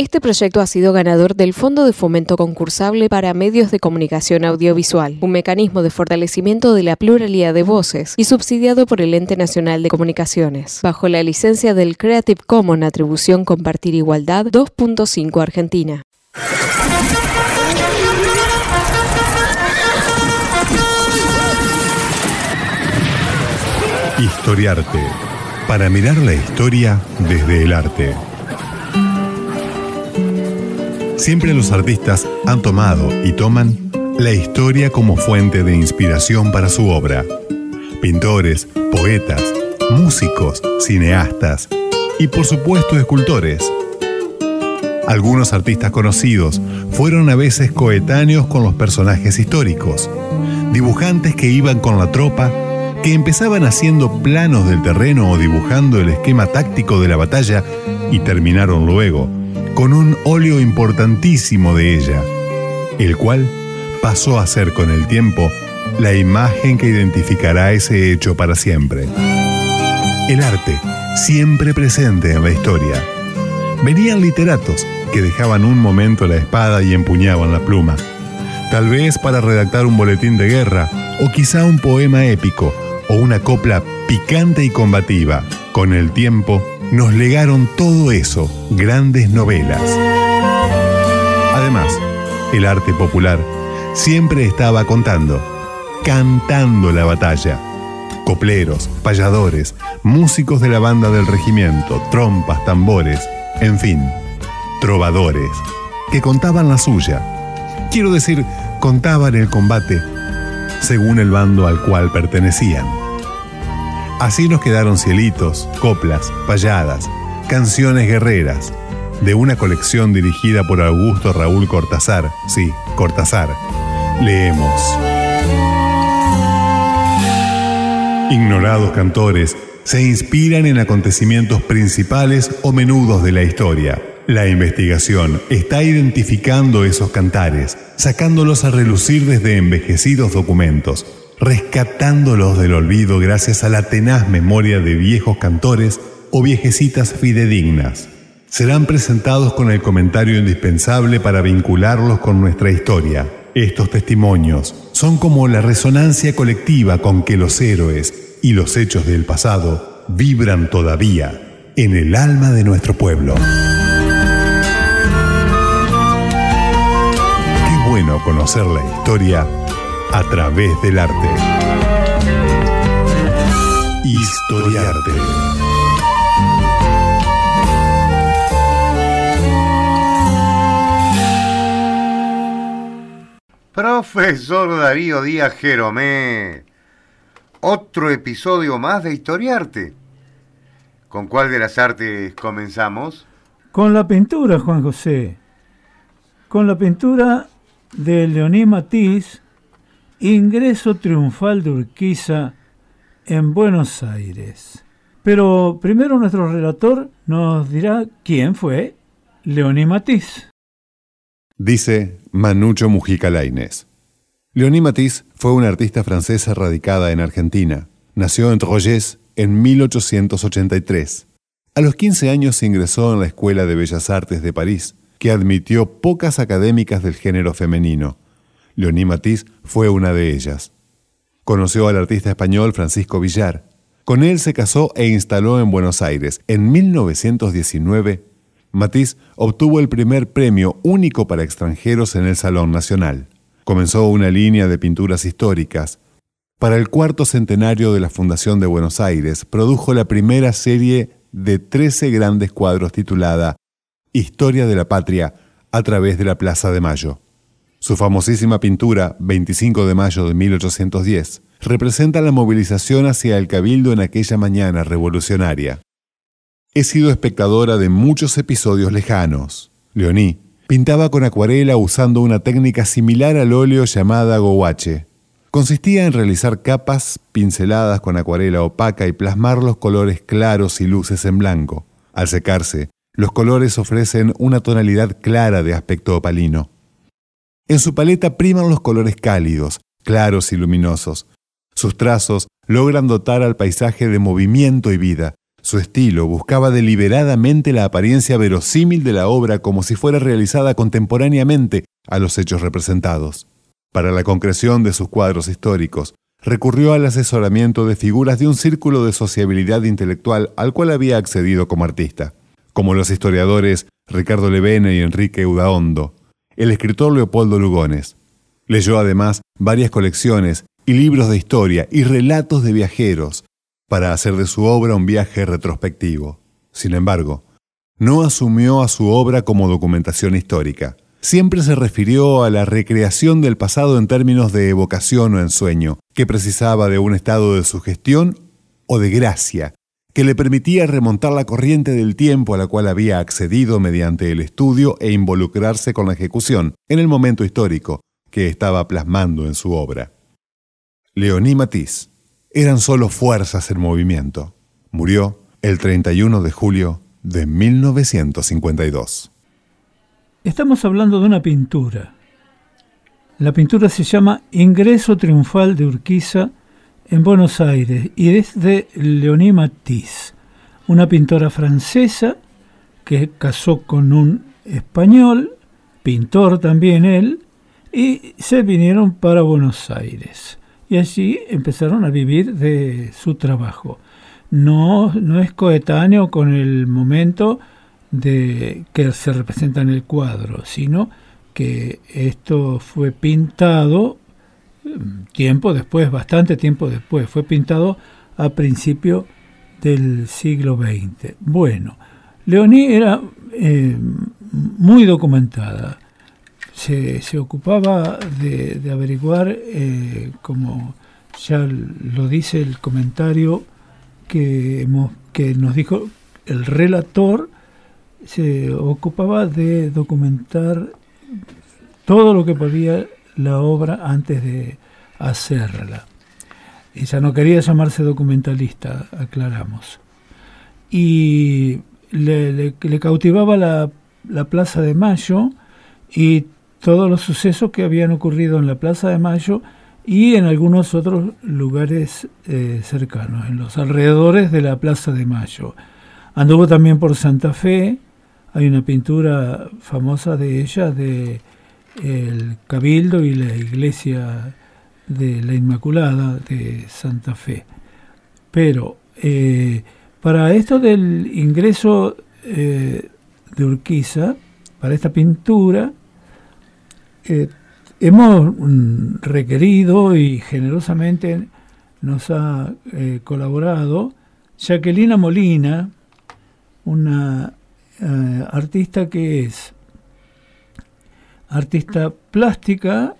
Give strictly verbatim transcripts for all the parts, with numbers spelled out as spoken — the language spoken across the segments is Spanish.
Este proyecto ha sido ganador del Fondo de Fomento Concursable para Medios de Comunicación Audiovisual, un mecanismo de fortalecimiento de la pluralidad de voces y subsidiado por el Ente Nacional de Comunicaciones, bajo la licencia del Creative Commons Atribución Compartir Igualdad dos punto cinco Argentina. Historiarte, para mirar la historia desde el arte. Siempre los artistas han tomado y toman la historia como fuente de inspiración para su obra. Pintores, poetas, músicos, cineastas y por supuesto escultores. Algunos artistas conocidos fueron a veces coetáneos con los personajes históricos, dibujantes que iban con la tropa, que empezaban haciendo planos del terreno o dibujando el esquema táctico de la batalla y terminaron luego con un óleo importantísimo de ella, el cual pasó a ser con el tiempo la imagen que identificará ese hecho para siempre. El arte, siempre presente en la historia. Venían literatos que dejaban un momento la espada y empuñaban la pluma, tal vez para redactar un boletín de guerra o quizá un poema épico o una copla picante y combativa. Con el tiempo nos legaron todo eso, grandes novelas. Además, el arte popular siempre estaba contando, cantando la batalla. Copleros, payadores, músicos de la banda del regimiento, trompas, tambores, en fin, trovadores, que contaban la suya. Quiero decir, contaban el combate según el bando al cual pertenecían. Así nos quedaron cielitos, coplas, payadas, canciones guerreras, de una colección dirigida por Augusto Raúl Cortázar. Sí, Cortázar. Leemos. Ignorados cantores se inspiran en acontecimientos principales o menudos de la historia. La investigación está identificando esos cantares, sacándolos a relucir desde envejecidos documentos, rescatándolos del olvido gracias a la tenaz memoria de viejos cantores o viejecitas fidedignas. Serán presentados con el comentario indispensable para vincularlos con nuestra historia. Estos testimonios son como la resonancia colectiva con que los héroes y los hechos del pasado vibran todavía en el alma de nuestro pueblo. Qué bueno conocer la historia a través del arte. Historiarte. Profesor Darío Díaz Jeromé, otro episodio más de Historiarte. ¿Con cuál de las artes comenzamos? Con la pintura, Juan José. Con la pintura de Leoní Matiz, Ingreso triunfal de Urquiza en Buenos Aires. Pero primero nuestro relator nos dirá quién fue Leoní Matiz. Dice Manucho Mujica Lainez. Leoní Matiz fue una artista francesa radicada en Argentina. Nació en Troyes en mil ochocientos ochenta y tres. A los quince años ingresó en la Escuela de Bellas Artes de París, que admitió pocas académicas del género femenino. Leoní Matiz fue una de ellas. Conoció al artista español Francisco Villar. Con él se casó e instaló en Buenos Aires. En mil novecientos diecinueve, Matiz obtuvo el primer premio único para extranjeros en el Salón Nacional. Comenzó una línea de pinturas históricas. Para el cuarto centenario de la Fundación de Buenos Aires, produjo la primera serie de trece grandes cuadros titulada Historia de la Patria a través de la Plaza de Mayo. Su famosísima pintura, veinticinco de mayo de mil ochocientos diez, representa la movilización hacia el Cabildo en aquella mañana revolucionaria. He sido espectadora de muchos episodios lejanos. Leoní pintaba con acuarela usando una técnica similar al óleo llamada gouache. Consistía en realizar capas pinceladas con acuarela opaca y plasmar los colores claros y luces en blanco. Al secarse, los colores ofrecen una tonalidad clara de aspecto opalino. En su paleta priman los colores cálidos, claros y luminosos. Sus trazos logran dotar al paisaje de movimiento y vida. Su estilo buscaba deliberadamente la apariencia verosímil de la obra como si fuera realizada contemporáneamente a los hechos representados. Para la concreción de sus cuadros históricos, recurrió al asesoramiento de figuras de un círculo de sociabilidad intelectual al cual había accedido como artista, como los historiadores Ricardo Levene y Enrique Udaondo, el escritor Leopoldo Lugones. Leyó además varias colecciones y libros de historia y relatos de viajeros para hacer de su obra un viaje retrospectivo. Sin embargo, no asumió a su obra como documentación histórica. Siempre se refirió a la recreación del pasado en términos de evocación o ensueño, que precisaba de un estado de sugestión o de gracia, que le permitía remontar la corriente del tiempo a la cual había accedido mediante el estudio e involucrarse con la ejecución en el momento histórico que estaba plasmando en su obra. Leonie Matisse eran solo fuerzas en movimiento. Murió el treinta y uno de julio de mil novecientos cincuenta y dos. Estamos hablando de una pintura. La pintura se llama Ingreso Triunfal de Urquiza en Buenos Aires y es de Leonie Matisse, una pintora francesa que casó con un español, pintor también él, y se vinieron para Buenos Aires. Y allí empezaron a vivir de su trabajo. No, no es coetáneo con el momento de que se representa en el cuadro, sino que esto fue pintado tiempo después, bastante tiempo después. Fue pintado a principios del siglo veinte. Bueno, Leonie era eh, muy documentada. Se, se ocupaba de, de averiguar, eh, como ya lo dice el comentario que, hemos, que nos dijo el relator, se ocupaba de documentar todo lo que podía la obra antes de hacerla. Ella no quería llamarse documentalista, aclaramos. Y le, le, le cautivaba la, la Plaza de Mayo y todos los sucesos que habían ocurrido en la Plaza de Mayo y en algunos otros lugares eh, cercanos, en los alrededores de la Plaza de Mayo. Anduvo también por Santa Fe. Hay una pintura famosa de ella, de el Cabildo y la Iglesia de la Inmaculada de Santa Fe. Pero eh, para esto del ingreso eh, de Urquiza, para esta pintura, eh, hemos mm, requerido y generosamente nos ha eh, colaborado Jacquelina Molina, una eh, artista que es artista plástica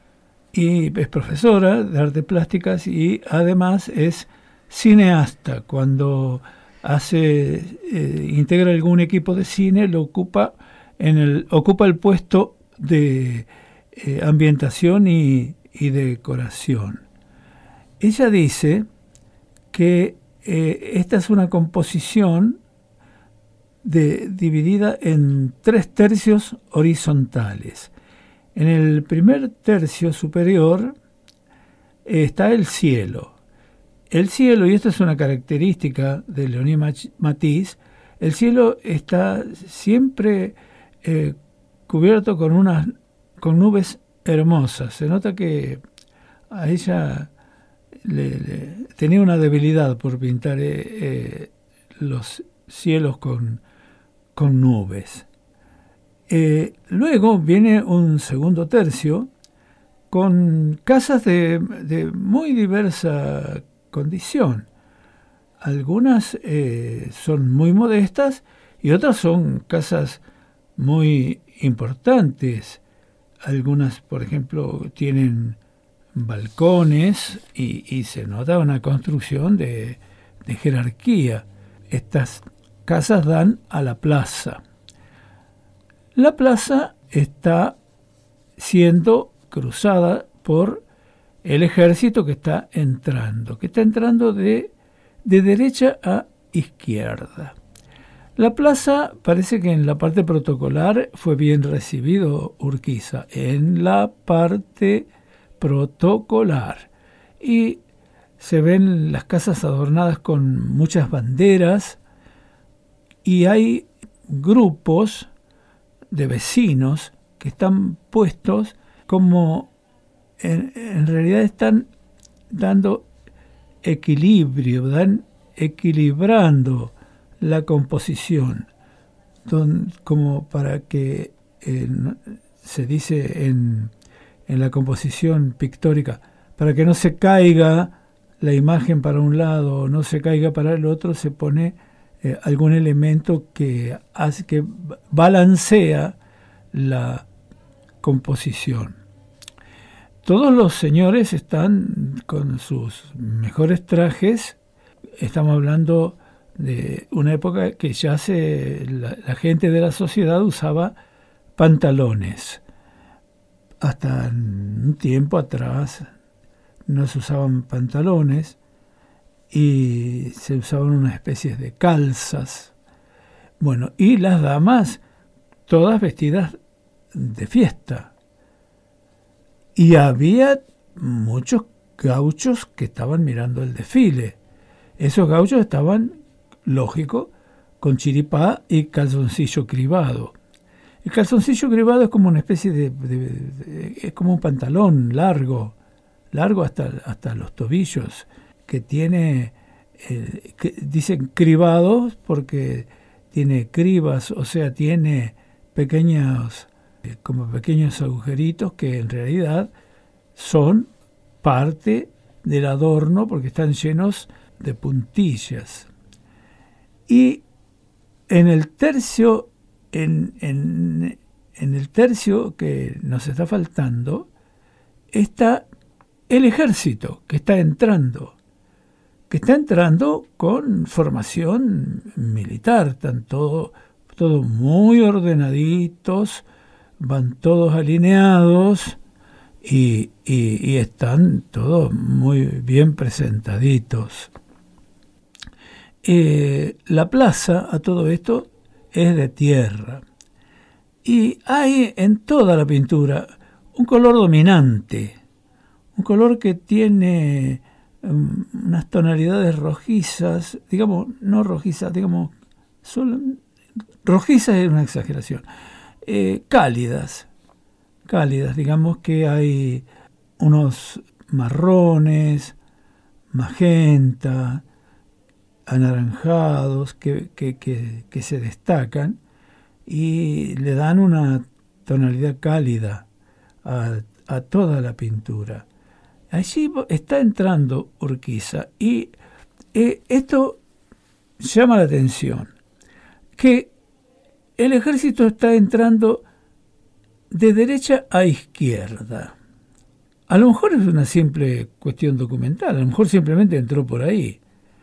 y es profesora de artes plásticas y además es cineasta. Cuando hace eh, integra algún equipo de cine, lo ocupa en el ocupa el puesto de eh, ambientación y, y decoración. Ella dice que eh, esta es una composición de, dividida en tres tercios horizontales. En el primer tercio superior eh, está el cielo. El cielo, y esto es una característica de Leonie Matisse, el cielo está siempre eh, cubierto con unas con nubes hermosas. Se nota que a ella le, le, tenía una debilidad por pintar eh, eh, los cielos con, con nubes. Eh, luego viene un segundo tercio con casas de, de muy diversa condición. Algunas eh, son muy modestas y otras son casas muy importantes. Algunas, por ejemplo, tienen balcones y, y se nota una construcción de, de jerarquía. Estas casas dan a la plaza. La plaza está siendo cruzada por el ejército que está entrando, que está entrando de, de derecha a izquierda. La plaza parece que en la parte protocolar fue bien recibido Urquiza, en la parte protocolar. Y se ven las casas adornadas con muchas banderas y hay grupos de vecinos que están puestos como en, en realidad están dando equilibrio, dan equilibrando la composición, don, como para que eh, se dice en, en la composición pictórica, para que no se caiga la imagen para un lado o no se caiga para el otro, se pone eh, algún elemento que hace que balancea la composición. Todos los señores están con sus mejores trajes. Estamos hablando de una época que ya se, la, la gente de la sociedad usaba pantalones. Hasta un tiempo atrás no se usaban pantalones y se usaban unas especies de calzas. Bueno, y las damas todas vestidas de fiesta. Y había muchos gauchos que estaban mirando el desfile. Esos gauchos estaban, lógico, con chiripá y calzoncillo cribado. El calzoncillo cribado es como una especie de, de, de, de es como un pantalón largo, largo hasta, hasta los tobillos, que tiene, eh, que dicen cribados porque tiene cribas, o sea, tiene pequeños, eh, como pequeños agujeritos que en realidad son parte del adorno porque están llenos de puntillas. Y en el tercio, en, en, en el tercio que nos está faltando, está el ejército que está entrando, que está entrando con formación militar, están todos todo muy ordenaditos, van todos alineados y, y, y están todos muy bien presentaditos. Eh, la plaza a todo esto es de tierra y hay en toda la pintura un color dominante, un color que tiene um, unas tonalidades rojizas, digamos, no rojizas, digamos, solo, rojizas es una exageración, eh, cálidas, cálidas, digamos que hay unos marrones, magenta, anaranjados que, que, que, que se destacan y le dan una tonalidad cálida a, a toda la pintura. Allí está entrando Urquiza y eh, esto llama la atención, que el ejército está entrando de derecha a izquierda. A lo mejor es una simple cuestión documental, a lo mejor simplemente entró por ahí.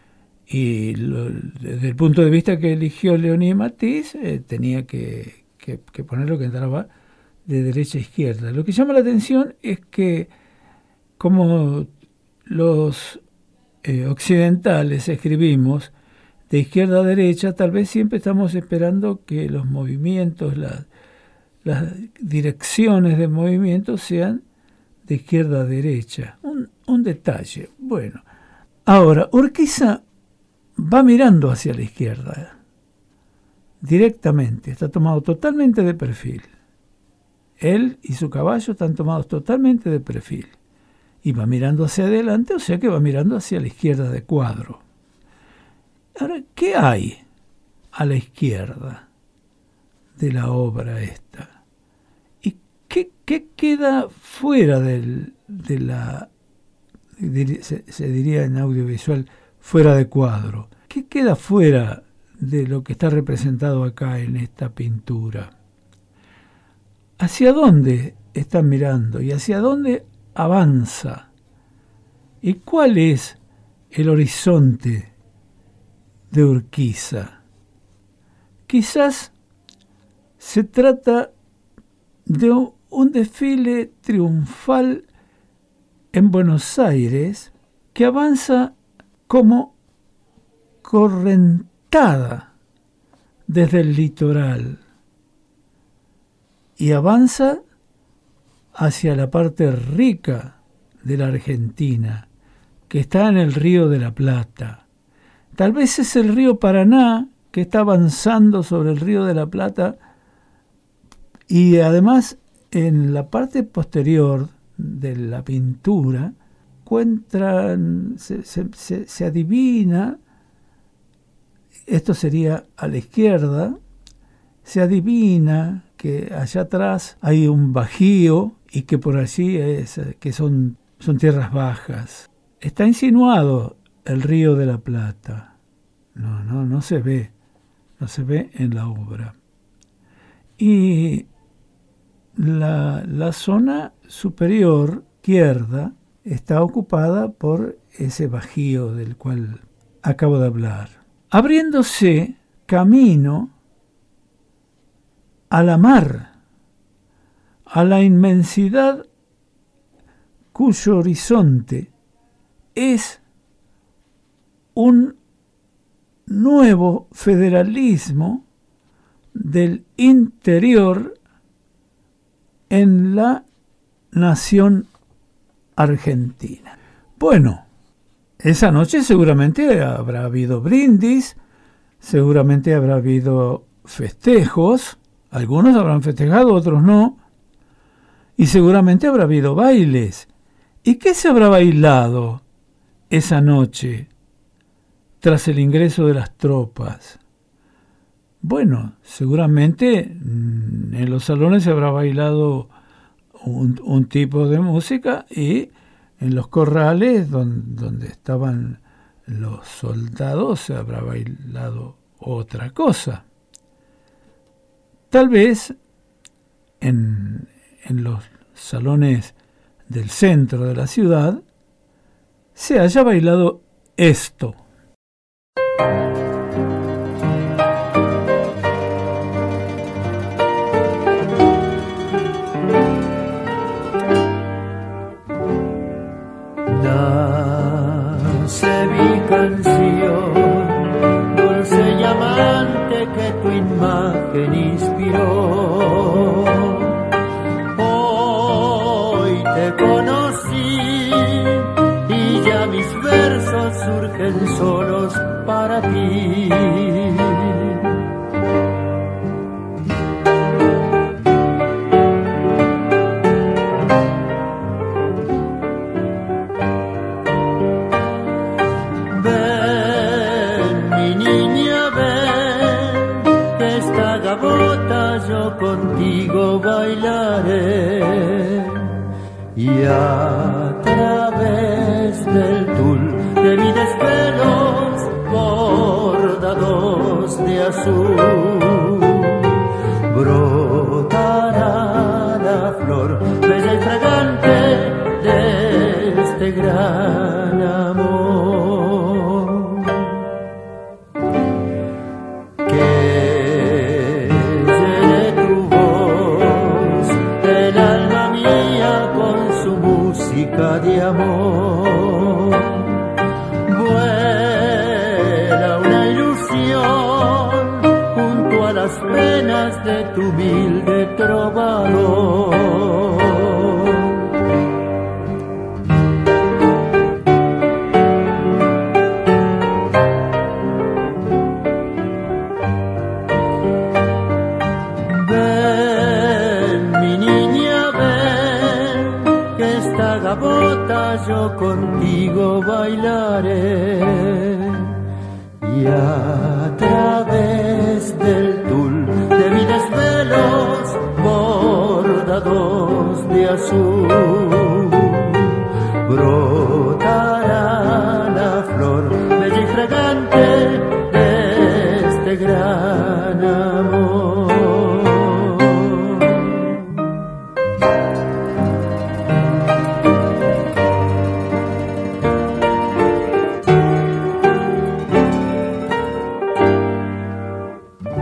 Y lo, desde el punto de vista que eligió Leoní Matisse, eh, tenía que, que, que poner lo que entraba de derecha a izquierda. Lo que llama la atención es que como los eh, occidentales escribimos de izquierda a derecha, tal vez siempre estamos esperando que los movimientos, la, las direcciones de movimiento sean de izquierda a derecha. Un, un detalle. Bueno, ahora, Urquiza va mirando hacia la izquierda, directamente, está tomado totalmente de perfil. Él y su caballo están tomados totalmente de perfil. Y va mirando hacia adelante, o sea que va mirando hacia la izquierda de cuadro. Ahora, ¿qué hay a la izquierda de la obra esta? ¿Y qué, qué queda fuera del, de la, se, se diría en audiovisual, fuera de cuadro? ¿Qué queda fuera de lo que está representado acá en esta pintura? ¿Hacia dónde están mirando y hacia dónde avanza? ¿Y cuál es el horizonte de Urquiza? Quizás se trata de un desfile triunfal en Buenos Aires que avanza como correntada desde el litoral y avanza hacia la parte rica de la Argentina, que está en el Río de la Plata. Tal vez es el río Paraná que está avanzando sobre el Río de la Plata, y además en la parte posterior de la pintura encuentran, se, se, se, se adivina, esto sería a la izquierda, se adivina que allá atrás hay un bajío y que por allí es, que son, son tierras bajas. Está insinuado el Río de la Plata. No, no, no se ve, no se ve en la obra. Y la, la zona superior izquierda está ocupada por ese bajío del cual acabo de hablar, abriéndose camino a la mar, a la inmensidad cuyo horizonte es un nuevo federalismo del interior en la nación argentina. Bueno, esa noche seguramente habrá habido brindis, seguramente habrá habido festejos, algunos habrán festejado, otros no, y seguramente habrá habido bailes. ¿Y qué se habrá bailado esa noche tras el ingreso de las tropas? Bueno, seguramente en los salones se habrá bailado un, un tipo de música, y en los corrales donde, donde estaban los soldados se habrá bailado otra cosa. Tal vez en, en los salones del centro de la ciudad se haya bailado esto. Nace mi canción, dulce y amante que tu imagen inspiró. Hoy te conocí y ya mis versos surgen solos para ti. Contigo bailaré y a través del tul de mis desvelos bordados de azul brotará la flor bella y fragante de este gran amor. Que de amor vuela una ilusión junto a las penas de tu humilde trovador. Yo contigo bailaré y a través del tul de mis desvelos bordados de azul brotará la flor bella y fragante de este gran amor.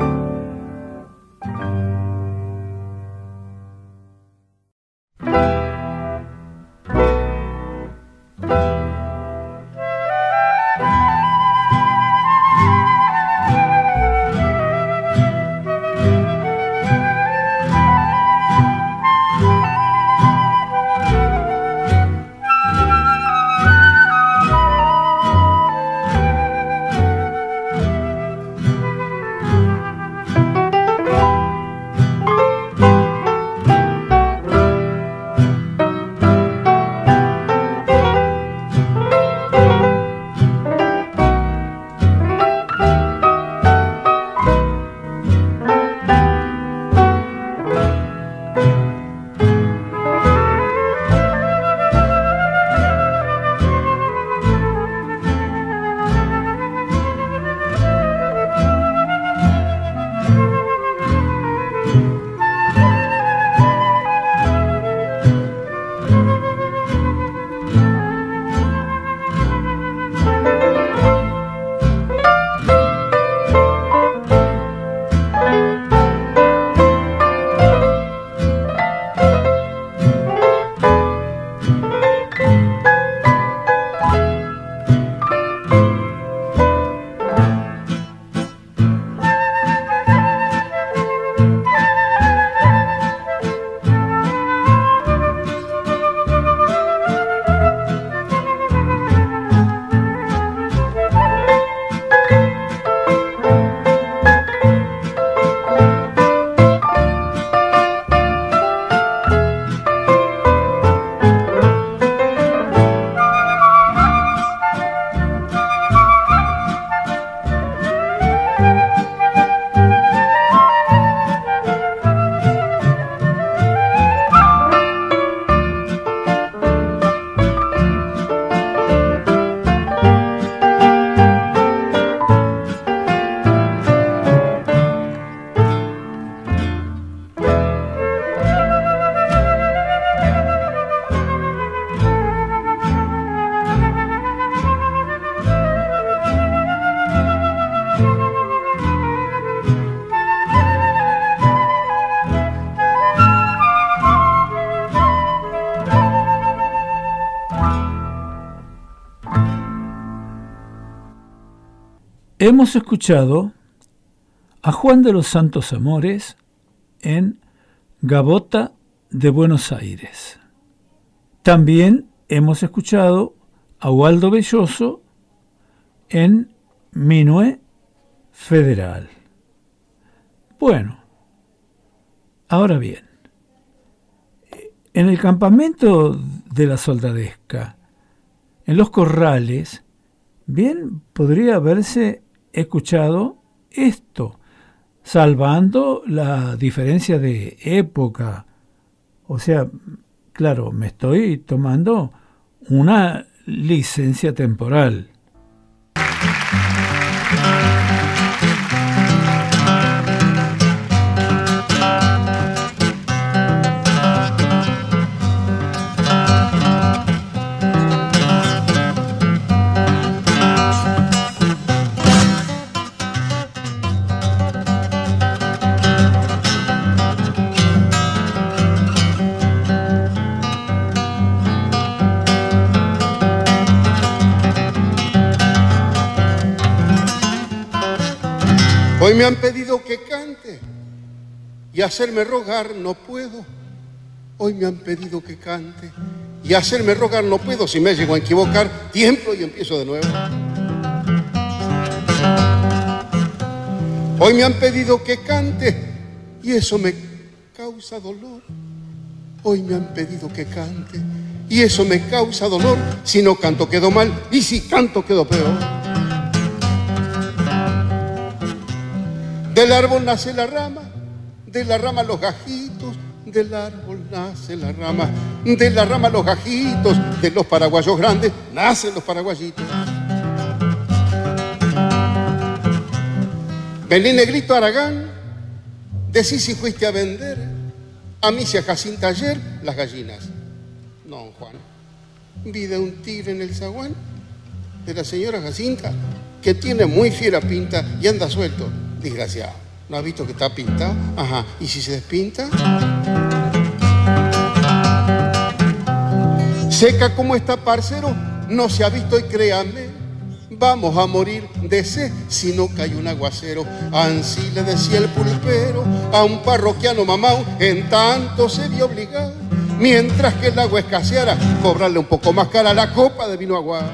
Thank you. hemos escuchado a Juan de los Santos Amores en Gavota de Buenos Aires. También hemos escuchado a Waldo Belloso en Minué Federal. Bueno, ahora bien, en el campamento de la soldadesca, en los corrales, bien podría haberse escuchado esto, salvando la diferencia de época. O sea, claro, me estoy tomando una licencia temporal. Hoy me han pedido que cante y hacerme rogar no puedo. Hoy me han pedido que cante y hacerme rogar no puedo. Si me llego a equivocar, tiemblo y empiezo de nuevo. Hoy me han pedido que cante y eso me causa dolor. Hoy me han pedido que cante y eso me causa dolor. Si no canto quedo mal y si canto quedo peor. Del árbol nace la rama, de la rama los gajitos, del árbol nace la rama, de la rama los gajitos, de los paraguayos grandes nacen los paraguayitos. Vení negrito Aragán, decí si fuiste a vender, a mí se Jacinta ayer las gallinas. No, Juan, vi de un tigre en el zaguán de la señora Jacinta, que tiene muy fiera pinta y anda suelto. Desgraciado, ¿no has visto que está pintado? Ajá, ¿y si se despinta? Seca como está, parcero, no se ha visto y créame, vamos a morir de sed si no cae un aguacero. Ansí le decía el pulpero a un parroquiano mamao, en tanto se vio obligado, mientras que el agua escaseara, cobrarle un poco más cara la copa de vino agua.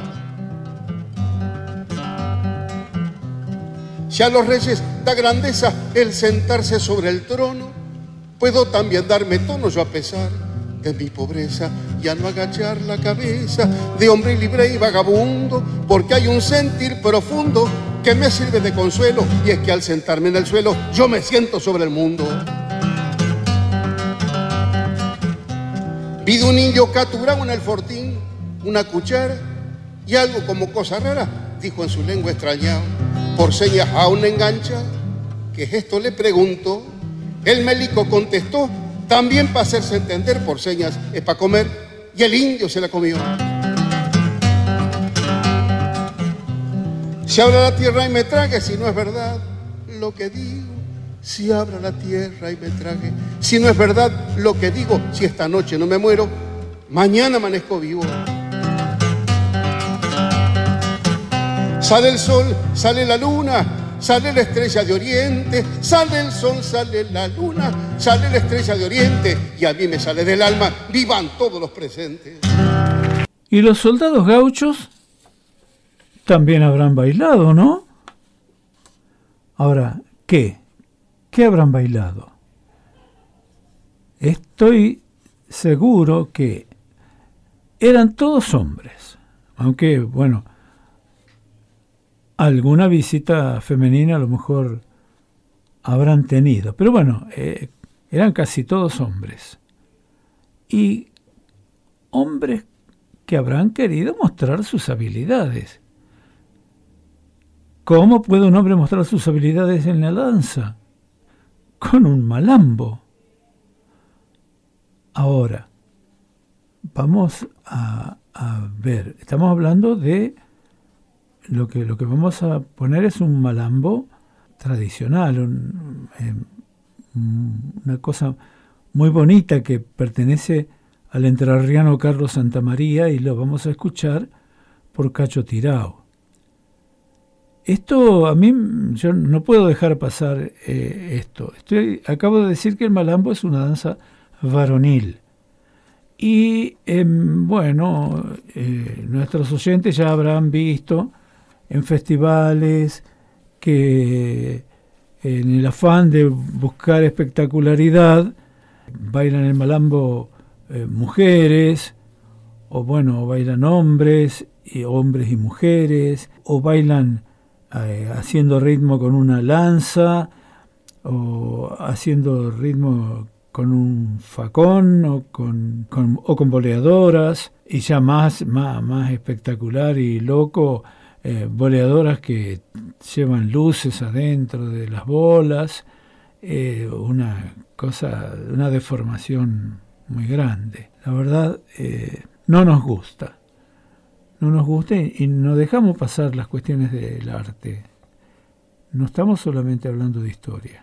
Si a los reyes da grandeza el sentarse sobre el trono, puedo también darme tono yo a pesar de mi pobreza y a no agachar la cabeza de hombre libre y vagabundo, porque hay un sentir profundo que me sirve de consuelo, y es que al sentarme en el suelo yo me siento sobre el mundo. Vi de un indio caturado en el fortín una cuchara y algo como cosa rara dijo en su lengua extrañado. Por señas a un engancha, ¿qué es esto?, le preguntó. El mélico contestó, también para hacerse entender, por señas es para comer, y el indio se la comió. Si abra la tierra y me trague, si no es verdad lo que digo, si abra la tierra y me trague, si no es verdad lo que digo, si esta noche no me muero, mañana amanezco vivo. Sale el sol, sale la luna, sale la estrella de oriente, sale el sol, sale la luna, sale la estrella de oriente, y a mí me sale del alma, vivan todos los presentes. Y los soldados gauchos también habrán bailado, ¿no? Ahora, ¿qué? ¿Qué habrán bailado? Estoy seguro que eran todos hombres, aunque, bueno, alguna visita femenina a lo mejor habrán tenido, pero bueno, eh, eran casi todos hombres. Y hombres que habrán querido mostrar sus habilidades. ¿Cómo puede un hombre mostrar sus habilidades en la danza? Con un malambo. Ahora, vamos a, a ver, estamos hablando de Lo que, lo que vamos a poner es un malambo tradicional, un, eh, una cosa muy bonita que pertenece al entrerriano Carlos Santamaría, y lo vamos a escuchar por Cacho Tirao. Esto a mí, yo no puedo dejar pasar eh, esto. Estoy, acabo de decir que el malambo es una danza varonil. Y eh, bueno, eh, nuestros oyentes ya habrán visto en festivales que en el afán de buscar espectacularidad bailan el malambo eh, mujeres, o bueno, bailan hombres, y hombres y mujeres, o bailan eh, haciendo ritmo con una lanza, o haciendo ritmo con un facón, o con, con, o con boleadoras, y ya más, más, más espectacular y loco, eh, boleadoras que llevan luces adentro de las bolas, eh, una cosa, una deformación muy grande. La verdad, eh, no nos gusta. No nos gusta y no dejamos pasar las cuestiones del arte. No estamos solamente hablando de historia.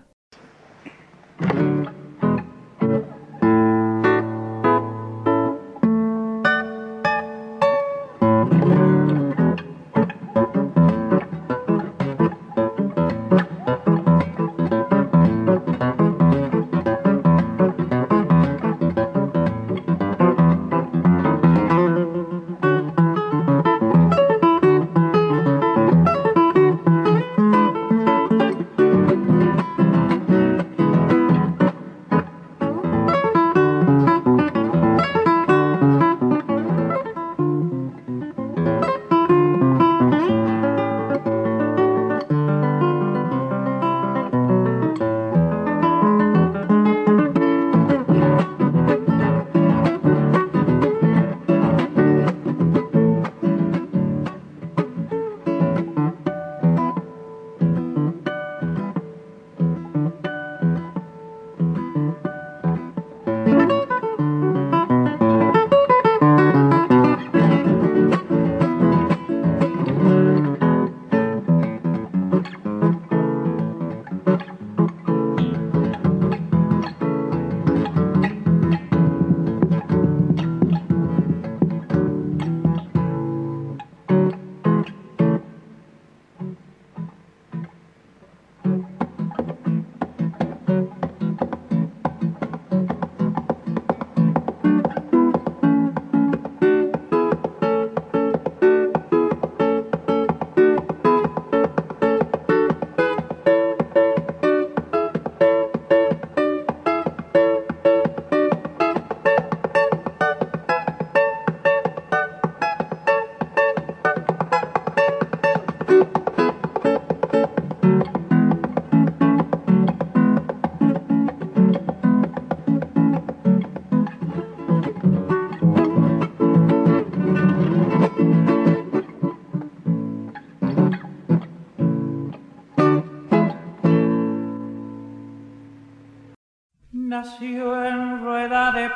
Nació en rueda de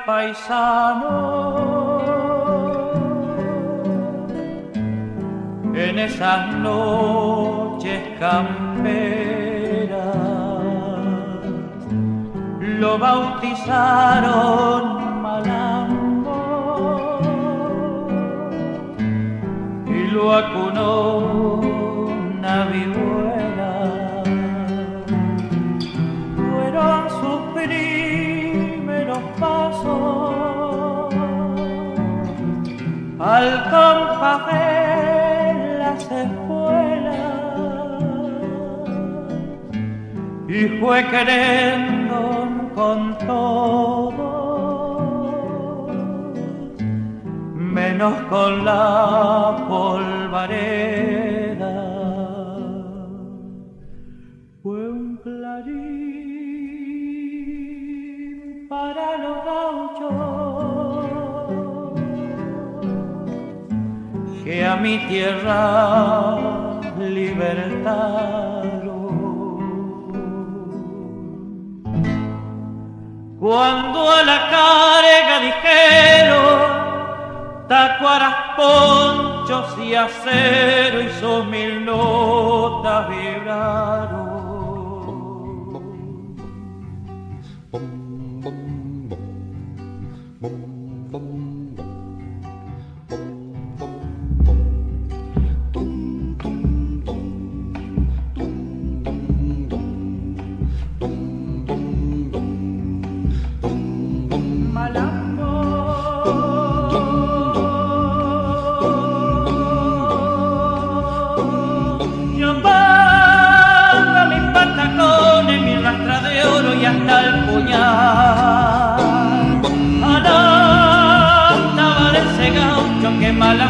paisano, en esas noches camperas, lo bautizaron Malambo y lo acunó una vihuela. Fueron sus primeros pasos al compás de las espuelas y fue queriendo con todo menos con la polvareda. Fue un clarín para los gauchos que a mi tierra libertaron. Cuando a la carga dijeron tacuaras, ponchos y acero y sus mil notas vibraron.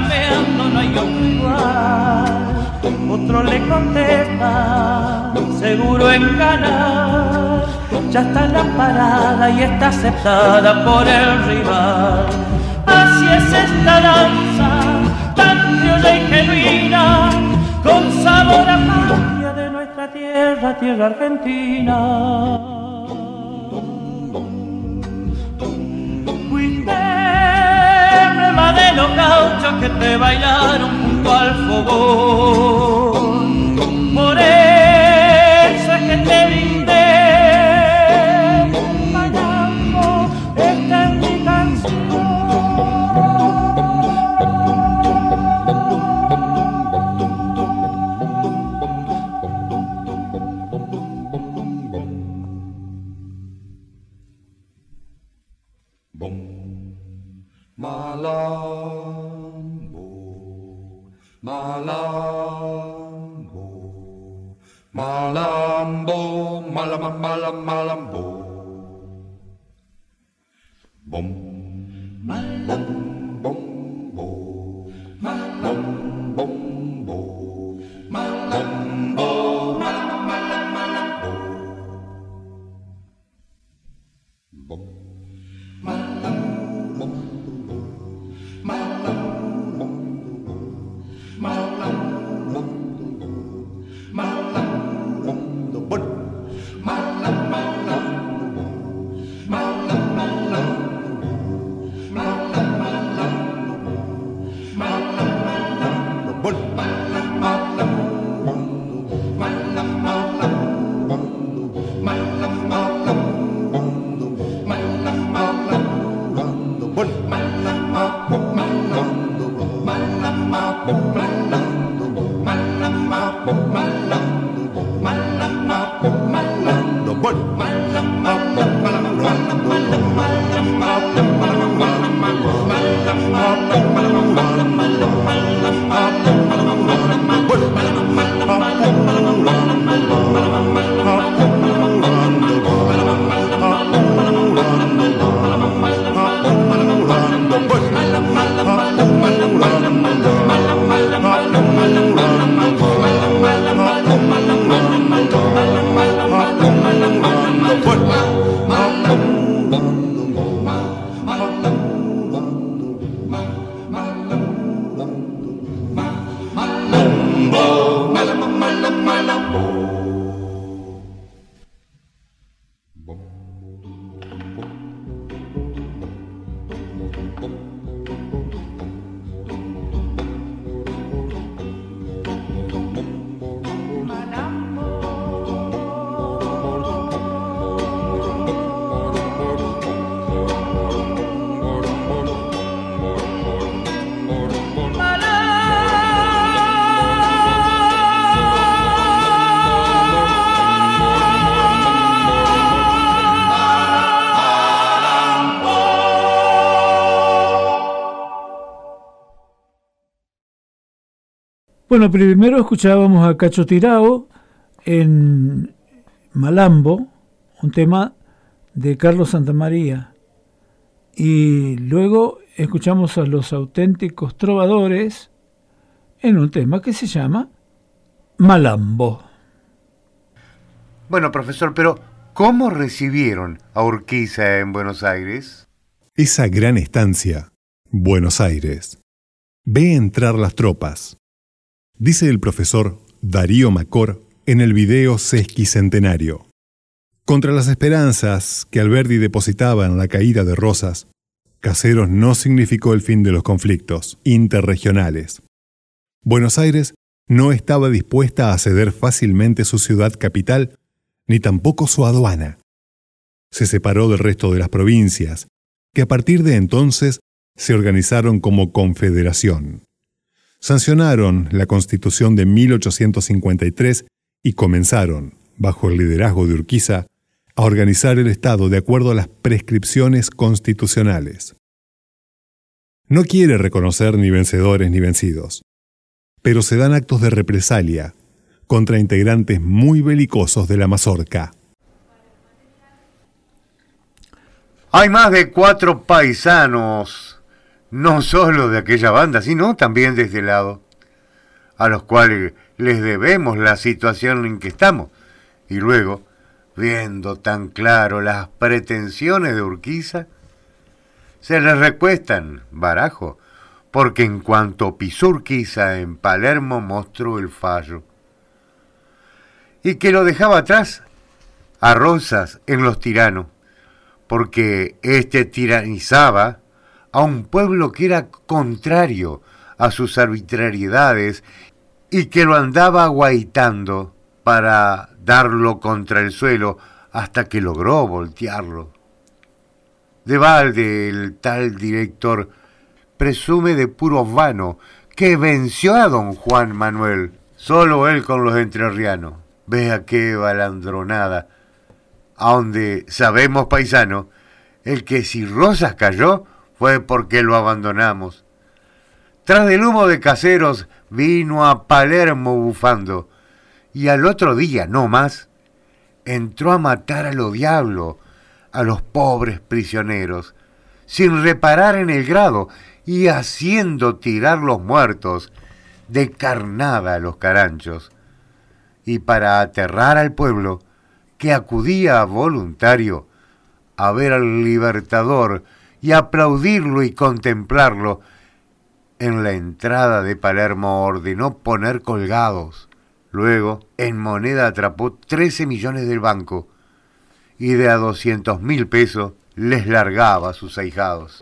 campeando, no hay otro igual. Otro le contesta, seguro en ganar. Ya está en la parada y está aceptada por el rival. Así es esta danza, tan criolla y genuina, con sabor a patria de nuestra tierra, tierra argentina. Fuiste emblema de los gauchos que te bailaron junto al fogón. Por eso es que te brindé bailando, esta es mi canción. Malambo, Malambo, Malambo, Malama, Malam, Malambo. Bom, bom, bom, bo, Malam, bom, bo, Malambo, Malam, Malam, Malambo. Bom, Malam. Bueno, primero escuchábamos a Cacho Tirao en Malambo, un tema de Carlos Santamaría. Y luego escuchamos a Los Auténticos Trovadores en un tema que se llama Malambo. Bueno, profesor, pero ¿cómo recibieron a Urquiza en Buenos Aires? Esa gran estancia, Buenos Aires. Ve entrar las tropas. Dice el profesor Darío Macor en el video sesquicentenario. Contra las esperanzas que Alberdi depositaba en la caída de Rosas, Caseros no significó el fin de los conflictos interregionales. Buenos Aires no estaba dispuesta a ceder fácilmente su ciudad capital, ni tampoco su aduana. Se separó del resto de las provincias, que a partir de entonces se organizaron como confederación. Sancionaron la Constitución de mil ochocientos cincuenta y tres y comenzaron, bajo el liderazgo de Urquiza, a organizar el Estado de acuerdo a las prescripciones constitucionales. No quiere reconocer ni vencedores ni vencidos, pero se dan actos de represalia contra integrantes muy belicosos de la mazorca. Hay más de cuatro paisanos no solo de aquella banda, sino también de este lado, a los cuales les debemos la situación en que estamos. Y luego, viendo tan claro las pretensiones de Urquiza, se les recuestan barajo, porque en cuanto pisó Urquiza en Palermo mostró el fallo, y que lo dejaba atrás a Rosas en los tiranos, porque éste tiranizaba a un pueblo que era contrario a sus arbitrariedades y que lo andaba aguaitando para darlo contra el suelo hasta que logró voltearlo. De balde el tal director presume de puro vano que venció a don Juan Manuel, solo él con los entrerrianos. Vea qué balandronada, a donde sabemos, paisano, el que si Rosas cayó fue porque lo abandonamos. Tras del humo de Caseros vino a Palermo bufando, y al otro día, no más, entró a matar a lo diablo, a los pobres prisioneros, sin reparar en el grado, y haciendo tirar los muertos de carnada a los caranchos. Y para aterrar al pueblo, que acudía voluntario a ver al Libertador y aplaudirlo y contemplarlo, en la entrada de Palermo ordenó poner colgados. Luego, en moneda atrapó trece millones del banco y de a doscientos mil pesos les largaba a sus ahijados.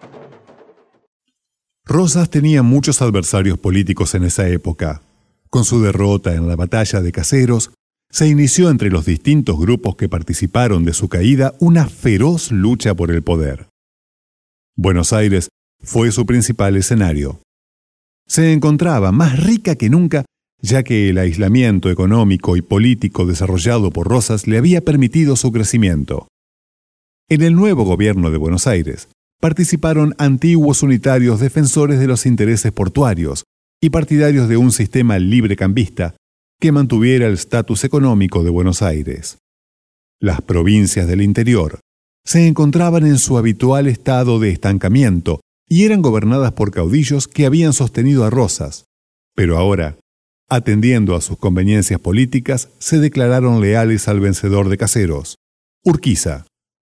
Rosas tenía muchos adversarios políticos en esa época. Con su derrota en la batalla de Caseros, se inició entre los distintos grupos que participaron de su caída una feroz lucha por el poder. Buenos Aires fue su principal escenario. Se encontraba más rica que nunca, ya que el aislamiento económico y político desarrollado por Rosas le había permitido su crecimiento. En el nuevo gobierno de Buenos Aires participaron antiguos unitarios defensores de los intereses portuarios y partidarios de un sistema librecambista que mantuviera el estatus económico de Buenos Aires. Las provincias del interior se encontraban en su habitual estado de estancamiento y eran gobernadas por caudillos que habían sostenido a Rosas, pero ahora, atendiendo a sus conveniencias políticas, se declararon leales al vencedor de Caseros, Urquiza.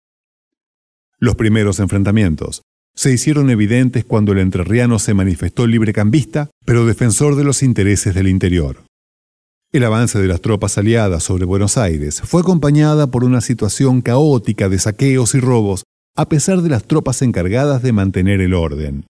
Los primeros enfrentamientos se hicieron evidentes cuando el entrerriano se manifestó librecambista, pero defensor de los intereses del interior. El avance de las tropas aliadas sobre Buenos Aires fue acompañada por una situación caótica de saqueos y robos, a pesar de las tropas encargadas de mantener el orden.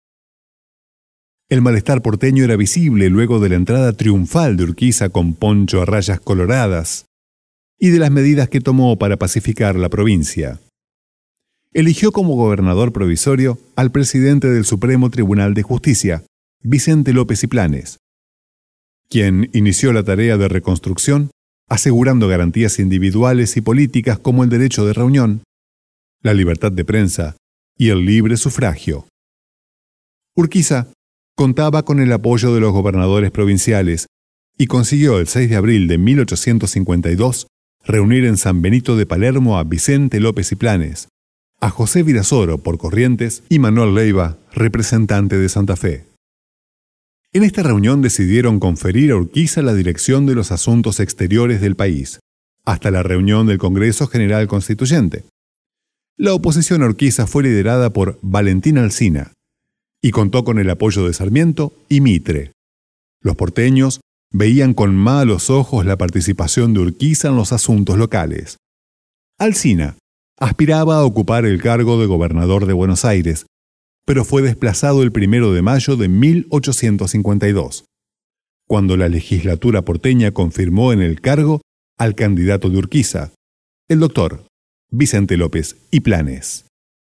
El malestar porteño era visible luego de la entrada triunfal de Urquiza con poncho a rayas coloradas y de las medidas que tomó para pacificar la provincia. Eligió como gobernador provisorio al presidente del Supremo Tribunal de Justicia, Vicente López y Planes, quien inició la tarea de reconstrucción, asegurando garantías individuales y políticas como el derecho de reunión, la libertad de prensa y el libre sufragio. Urquiza contaba con el apoyo de los gobernadores provinciales y consiguió el seis de abril de mil ochocientos cincuenta y dos reunir en San Benito de Palermo a Vicente López y Planes, a José Virasoro por Corrientes y Manuel Leiva, representante de Santa Fe. En esta reunión decidieron conferir a Urquiza la dirección de los asuntos exteriores del país, hasta la reunión del Congreso General Constituyente. La oposición a Urquiza fue liderada por Valentín Alsina y contó con el apoyo de Sarmiento y Mitre. Los porteños veían con malos ojos la participación de Urquiza en los asuntos locales. Alsina aspiraba a ocupar el cargo de gobernador de Buenos Aires, pero fue desplazado el primero de mayo de mil ochocientos cincuenta y dos, cuando la legislatura porteña confirmó en el cargo al candidato de Urquiza, el doctor Vicente López y Planes.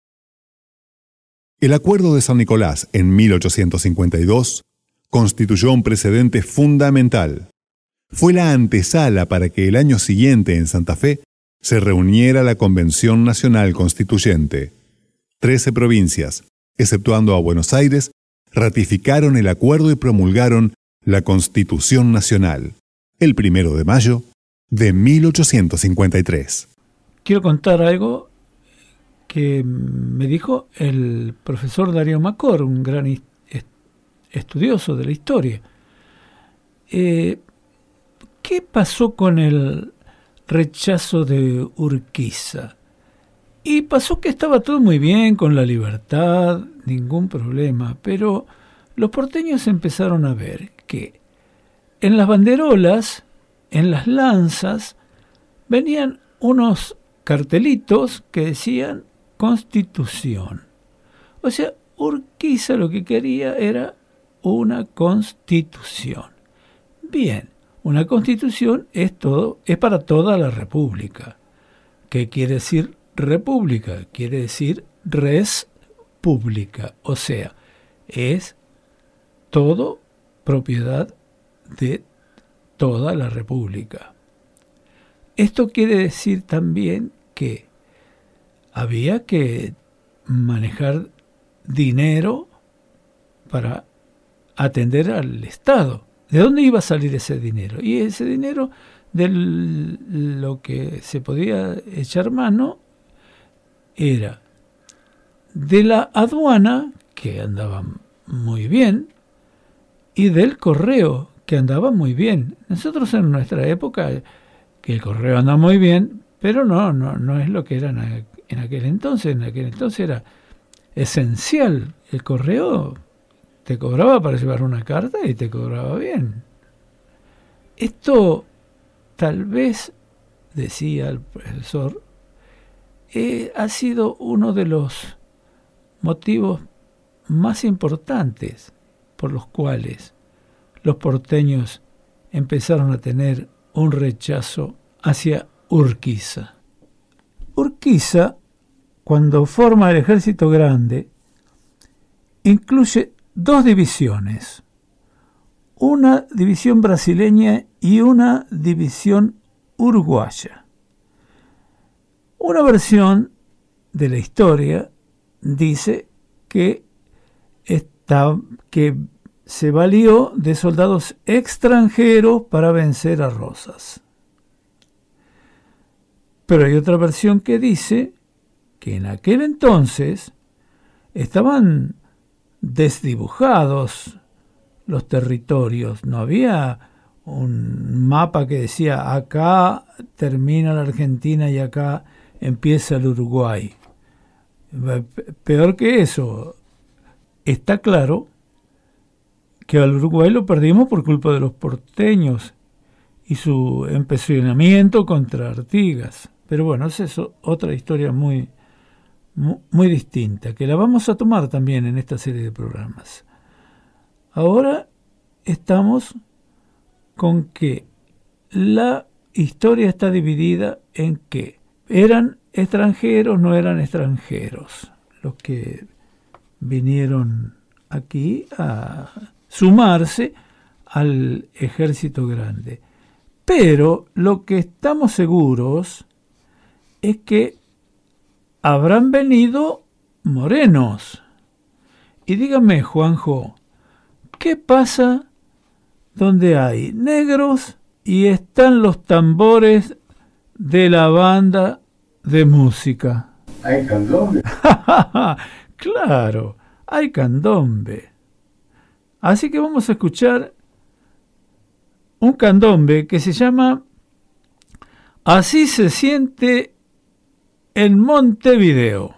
El Acuerdo de San Nicolás en mil ochocientos cincuenta y dos constituyó un precedente fundamental. Fue la antesala para que el año siguiente en Santa Fe se reuniera la Convención Nacional Constituyente. Trece provincias, exceptuando a Buenos Aires, ratificaron el acuerdo y promulgaron la Constitución Nacional, el primero de mayo de mil ochocientos cincuenta y tres. Quiero contar algo que me dijo el profesor Darío Macor, un gran estudioso de la historia. Eh, ¿Qué pasó con el rechazo de Urquiza? Y pasó que estaba todo muy bien, con la libertad, ningún problema, pero los porteños empezaron a ver que en las banderolas, en las lanzas, venían unos cartelitos que decían Constitución. O sea, Urquiza lo que quería era una constitución. Bien, una constitución es todo, es para toda la república. ¿Qué quiere decir república? Quiere decir res pública, o sea, es todo propiedad de toda la república. Esto quiere decir también que había que manejar dinero para atender al Estado. ¿De dónde iba a salir ese dinero? Y ese dinero, de lo que se podía echar mano, era de la aduana, que andaba muy bien, y del correo, que andaba muy bien. Nosotros en nuestra época, que el correo anda muy bien, pero no, no, no es lo que era en, en aquel entonces. En aquel entonces era esencial. El correo te cobraba para llevar una carta y te cobraba bien. Esto, tal vez, decía el profesor, eh, ha sido uno de los motivos más importantes por los cuales los porteños empezaron a tener un rechazo hacia Urquiza. Urquiza, cuando forma el Ejército Grande, incluye dos divisiones, una división brasileña y una división uruguaya. Una versión de la historia dice que, está, que se valió de soldados extranjeros para vencer a Rosas. Pero hay otra versión que dice que en aquel entonces estaban desdibujados los territorios. No había un mapa que decía acá termina la Argentina y acá empieza el Uruguay. Peor que eso, está claro que al Uruguay lo perdimos por culpa de los porteños y su empecinamiento contra Artigas. Pero bueno, esa es otra historia muy, muy, muy distinta, que la vamos a tomar también en esta serie de programas. Ahora estamos con que la historia está dividida en que eran extranjeros, no eran extranjeros, los que vinieron aquí a sumarse al Ejército Grande. Pero lo que estamos seguros es que habrán venido morenos. Y dígame, Juanjo, ¿qué pasa donde hay negros y están los tambores de la banda de música? ¿Hay candombe? Claro, hay candombe. Así que vamos a escuchar un candombe que se llama Así se siente en Montevideo.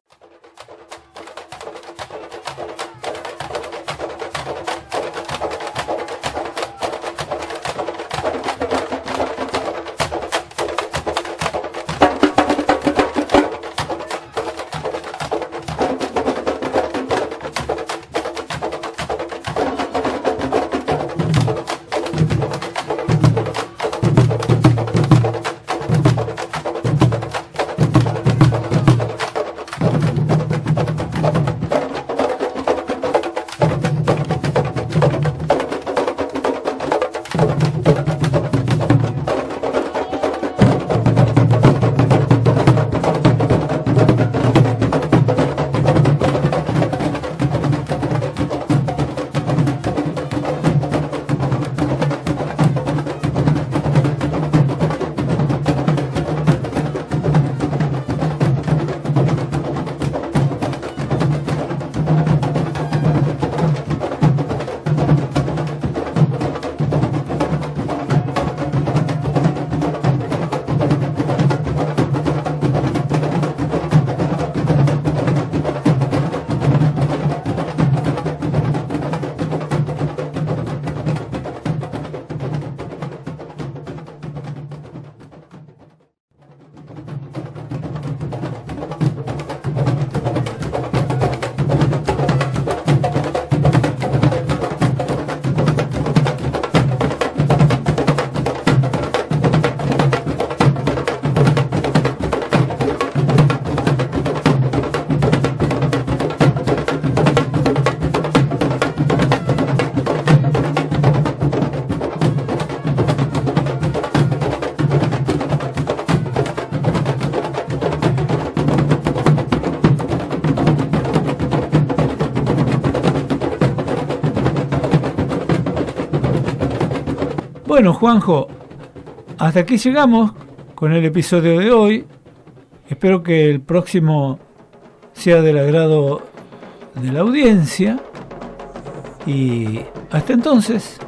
Bueno, Juanjo, hasta aquí llegamos con el episodio de hoy. Espero que el próximo sea del agrado de la audiencia. Y hasta entonces,